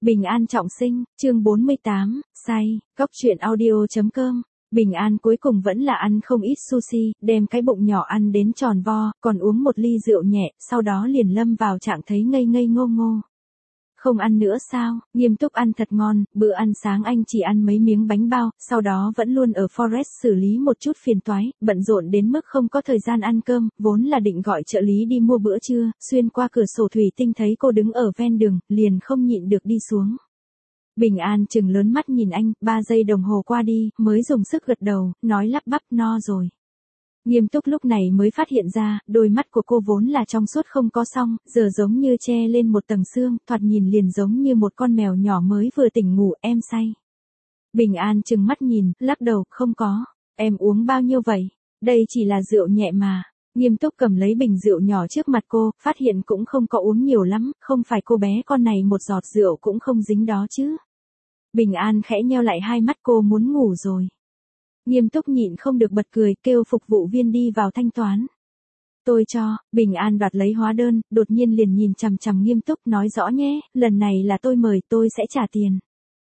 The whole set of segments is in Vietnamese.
Bình an trọng sinh, chương 48, say, góc truyện audio.com. Bình an cuối cùng vẫn là ăn không ít sushi, đem cái bụng nhỏ ăn đến tròn vo, còn uống một ly rượu nhẹ, sau đó liền lâm vào trạng thấy ngây ngây ngô ngô. Không ăn nữa sao, nghiêm túc ăn thật ngon, bữa ăn sáng anh chỉ ăn mấy miếng bánh bao, sau đó vẫn luôn ở Forest xử lý một chút phiền toái, bận rộn đến mức không có thời gian ăn cơm, vốn là định gọi trợ lý đi mua bữa trưa, xuyên qua cửa sổ thủy tinh thấy cô đứng ở ven đường, liền không nhịn được đi xuống. Bình an chừng lớn mắt nhìn anh, 3 giây đồng hồ qua đi, mới dùng sức gật đầu, nói lắp bắp no rồi. Nghiêm túc lúc này mới phát hiện ra, đôi mắt của cô vốn là trong suốt không có song, giờ giống như che lên một tầng xương, thoạt nhìn liền giống như một con mèo nhỏ mới vừa tỉnh ngủ, em say. Bình an chừng mắt nhìn, lắc đầu, không có, em uống bao nhiêu vậy? Đây chỉ là rượu nhẹ mà. Nghiêm túc cầm lấy bình rượu nhỏ trước mặt cô, phát hiện cũng không có uống nhiều lắm, không phải cô bé con này một giọt rượu cũng không dính đó chứ. Bình an khẽ nheo lại hai mắt, cô muốn ngủ rồi. Nghiêm túc nhịn không được bật cười, kêu phục vụ viên đi vào thanh toán. Tôi cho, Bình an đoạt lấy hóa đơn, đột nhiên liền nhìn chằm chằm nghiêm túc, nói rõ nhé, lần này là tôi mời, tôi sẽ trả tiền.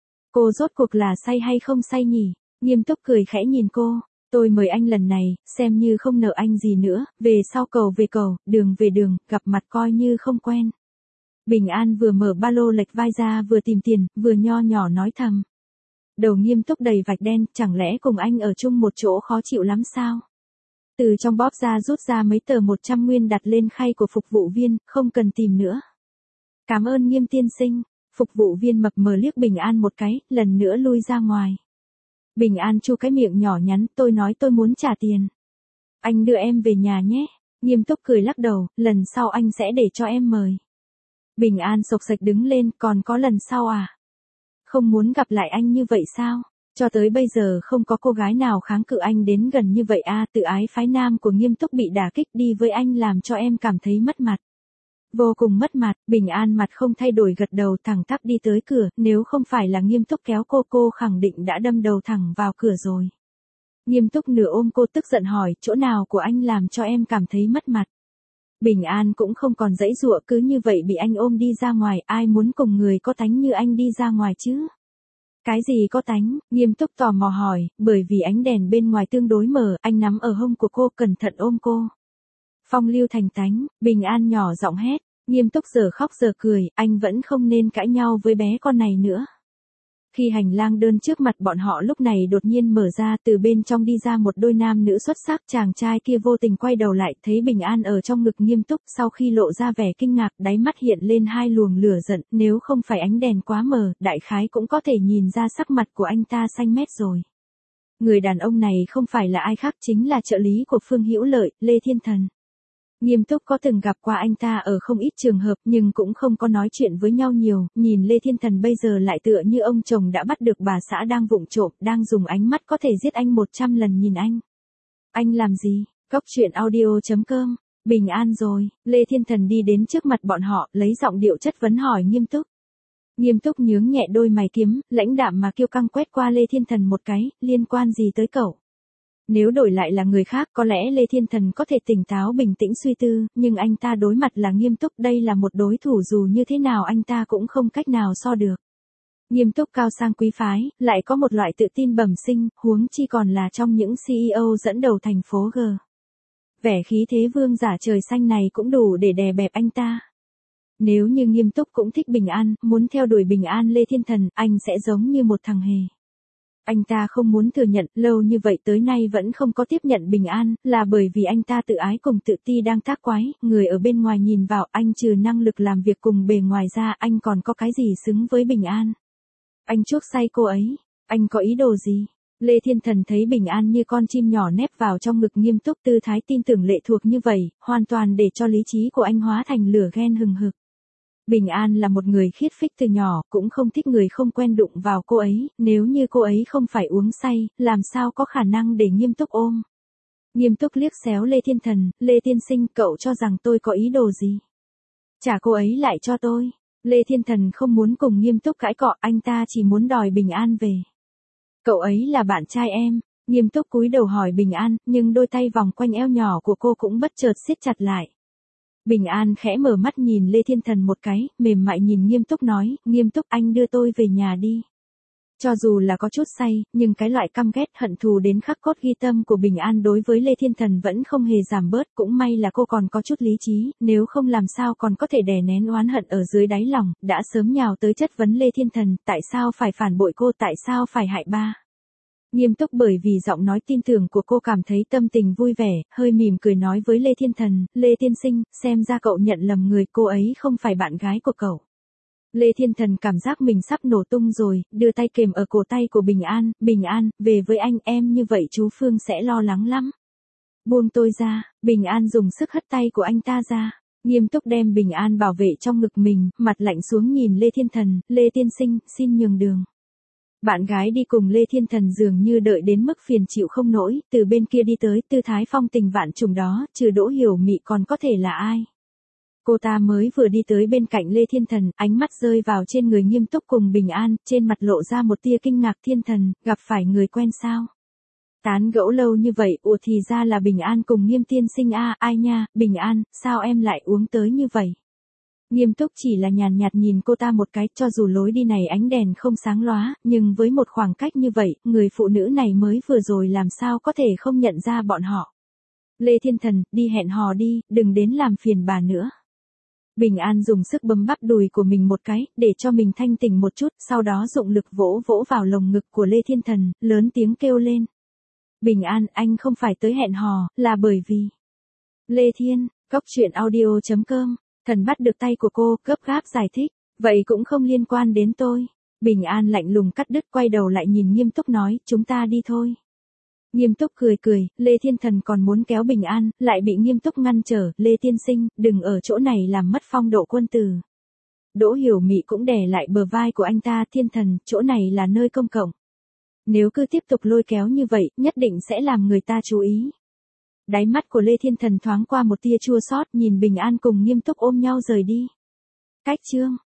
Cô rốt cuộc là say hay không say nhỉ? Nghiêm túc cười khẽ nhìn cô, tôi mời anh lần này, xem như không nợ anh gì nữa, về sau cầu về cầu, đường về đường, gặp mặt coi như không quen. Bình an vừa mở ba lô lệch vai ra vừa tìm tiền, vừa nho nhỏ nói thầm. Đầu nghiêm túc đầy vạch đen, chẳng lẽ cùng anh ở chung một chỗ khó chịu lắm sao? Từ trong bóp ra rút ra mấy tờ 100 nguyên đặt lên khay của phục vụ viên, không cần tìm nữa. Cảm ơn Nghiêm tiên sinh. Phục vụ viên mập mờ liếc Bình an một cái, lần nữa lui ra ngoài. Bình an chu cái miệng nhỏ nhắn, tôi nói tôi muốn trả tiền. Anh đưa em về nhà nhé. Nghiêm túc cười lắc đầu, lần sau anh sẽ để cho em mời. Bình an sộc sạch đứng lên, còn có lần sau à? Không muốn gặp lại anh như vậy sao? Cho tới bây giờ không có cô gái nào kháng cự anh đến gần như vậy à, tự ái phái nam của nghiêm túc bị đả kích, đi với anh làm cho em cảm thấy mất mặt. Vô cùng mất mặt. Bình an mặt không thay đổi gật đầu, thẳng tắp đi tới cửa, nếu không phải là nghiêm túc kéo cô khẳng định đã đâm đầu thẳng vào cửa rồi. Nghiêm túc nửa ôm cô tức giận hỏi, chỗ nào của anh làm cho em cảm thấy mất mặt? Bình an cũng không còn giãy giụa, cứ như vậy bị anh ôm đi ra ngoài, ai muốn cùng người có tánh như anh đi ra ngoài chứ? Cái gì có tánh? Nghiêm túc tò mò hỏi, bởi vì ánh đèn bên ngoài tương đối mờ, anh nắm ở hông của cô, cẩn thận ôm cô. Phong lưu thành tánh, Bình an nhỏ giọng hét. Nghiêm túc giờ khóc giờ cười, anh vẫn không nên cãi nhau với bé con này nữa. Khi hành lang đơn trước mặt bọn họ lúc này đột nhiên mở ra, từ bên trong đi ra một đôi nam nữ xuất sắc, chàng trai kia vô tình quay đầu lại, thấy Bình an ở trong ngực nghiêm túc, sau khi lộ ra vẻ kinh ngạc, đáy mắt hiện lên hai luồng lửa giận, nếu không phải ánh đèn quá mờ, đại khái cũng có thể nhìn ra sắc mặt của anh ta xanh mét rồi. Người đàn ông này không phải là ai khác, chính là trợ lý của Phương Hữu Lợi, Lê Thiên Thần. Nghiêm túc có từng gặp qua anh ta ở không ít trường hợp, nhưng cũng không có nói chuyện với nhau nhiều, nhìn Lê Thiên Thần bây giờ lại tựa như ông chồng đã bắt được bà xã đang vụng trộm, đang dùng ánh mắt có thể giết anh 100 lần nhìn anh. Anh làm gì? Góc truyện audio.com. Bình an rồi. Lê Thiên Thần đi đến trước mặt bọn họ, lấy giọng điệu chất vấn hỏi nghiêm túc. Nghiêm túc nhướng nhẹ đôi mày kiếm, lãnh đạm mà kiêu căng quét qua Lê Thiên Thần một cái, liên quan gì tới cậu? Nếu đổi lại là người khác, có lẽ Lê Thiên Thần có thể tỉnh táo bình tĩnh suy tư, nhưng anh ta đối mặt là nghiêm túc, đây là một đối thủ dù như thế nào anh ta cũng không cách nào so được. Nghiêm túc cao sang quý phái, lại có một loại tự tin bẩm sinh, huống chi còn là trong những CEO dẫn đầu thành phố G. Vẻ khí thế vương giả trời xanh này cũng đủ để đè bẹp anh ta. Nếu như nghiêm túc cũng thích Bình an, muốn theo đuổi Bình an Lê Thiên Thần, anh sẽ giống như một thằng hề. Anh ta không muốn thừa nhận, lâu như vậy tới nay vẫn không có tiếp nhận Bình an, là bởi vì anh ta tự ái cùng tự ti đang tác quái, người ở bên ngoài nhìn vào, anh trừ năng lực làm việc cùng bề ngoài ra, anh còn có cái gì xứng với Bình an. Anh chuốc say cô ấy, anh có ý đồ gì? Lê Thiên Thần thấy Bình an như con chim nhỏ nép vào trong ngực nghiêm túc, tư thái tin tưởng lệ thuộc như vậy, hoàn toàn để cho lý trí của anh hóa thành lửa ghen hừng hực. Bình an là một người khiết phích từ nhỏ, cũng không thích người không quen đụng vào cô ấy, nếu như cô ấy không phải uống say, làm sao có khả năng để nghiêm túc ôm. Nghiêm túc liếc xéo Lê Thiên Thần, Lê tiên sinh, cậu cho rằng tôi có ý đồ gì? Trả cô ấy lại cho tôi. Lê Thiên Thần không muốn cùng nghiêm túc cãi cọ, anh ta chỉ muốn đòi Bình an về. Cậu ấy là bạn trai em. Nghiêm túc cúi đầu hỏi Bình an, nhưng đôi tay vòng quanh eo nhỏ của cô cũng bất chợt siết chặt lại. Bình An khẽ mở mắt nhìn Lê Thiên Thần một cái, mềm mại nhìn Nghiêm Túc nói, Nghiêm Túc anh đưa tôi về nhà đi. Cho dù là có chút say, nhưng cái loại căm ghét hận thù đến khắc cốt ghi tâm của Bình An đối với Lê Thiên Thần vẫn không hề giảm bớt, cũng may là cô còn có chút lý trí, nếu không làm sao còn có thể đè nén oán hận ở dưới đáy lòng, đã sớm nhào tới chất vấn Lê Thiên Thần, tại sao phải phản bội cô, tại sao phải hại ba. Nghiêm Túc bởi vì giọng nói tin tưởng của cô cảm thấy tâm tình vui vẻ, hơi mỉm cười nói với Lê Thiên Thần, Lê Tiên Sinh, xem ra cậu nhận lầm người, cô ấy không phải bạn gái của cậu. Lê Thiên Thần cảm giác mình sắp nổ tung rồi, đưa tay kềm ở cổ tay của Bình An, về với anh em như vậy chú Phương sẽ lo lắng lắm. Buông tôi ra, Bình An dùng sức hất tay của anh ta ra. Nghiêm Túc đem Bình An bảo vệ trong ngực mình, mặt lạnh xuống nhìn Lê Thiên Thần, Lê Tiên Sinh, xin nhường đường. Bạn gái đi cùng Lê Thiên Thần dường như đợi đến mức phiền chịu không nổi, từ bên kia đi tới, tư thái phong tình vạn trùng đó, trừ Đỗ Hiểu Mị còn có thể là ai. Cô ta mới vừa đi tới bên cạnh Lê Thiên Thần, ánh mắt rơi vào trên người Nghiêm Túc cùng Bình An, trên mặt lộ ra một tia kinh ngạc. Thiên Thần, gặp phải người quen sao? Tán gẫu lâu như vậy, thì ra là Bình An cùng Nghiêm tiên sinh a, ai nha, Bình An, sao em lại uống tới như vậy? Nghiêm Túc chỉ là nhàn nhạt nhìn cô ta một cái, cho dù lối đi này ánh đèn không sáng lóa, nhưng với một khoảng cách như vậy, người phụ nữ này mới vừa rồi làm sao có thể không nhận ra bọn họ. Lê Thiên Thần, đi hẹn hò đi, đừng đến làm phiền bà nữa. Bình An dùng sức bấm bắp đùi của mình một cái, để cho mình thanh tỉnh một chút, sau đó dụng lực vỗ vỗ vào lồng ngực của Lê Thiên Thần, lớn tiếng kêu lên. Bình An, anh không phải tới hẹn hò, là bởi vì... Lê Thiên, Góc Chuyện Audio.com, Thần bắt được tay của cô, gấp gáp giải thích, vậy cũng không liên quan đến tôi. Bình An lạnh lùng cắt đứt, quay đầu lại nhìn Nghiêm Túc nói, chúng ta đi thôi. Nghiêm Túc cười cười, Lê Thiên Thần còn muốn kéo Bình An, lại bị Nghiêm Túc ngăn trở, Lê Tiên Sinh, đừng ở chỗ này làm mất phong độ quân tử. Đỗ Hiểu Mị cũng đè lại bờ vai của anh ta, Thiên Thần, chỗ này là nơi công cộng. Nếu cứ tiếp tục lôi kéo như vậy, nhất định sẽ làm người ta chú ý. Đáy mắt của Lê Thiên Thần thoáng qua một tia chua xót, nhìn Bình An cùng Nghiêm Túc ôm nhau rời đi. Cách chương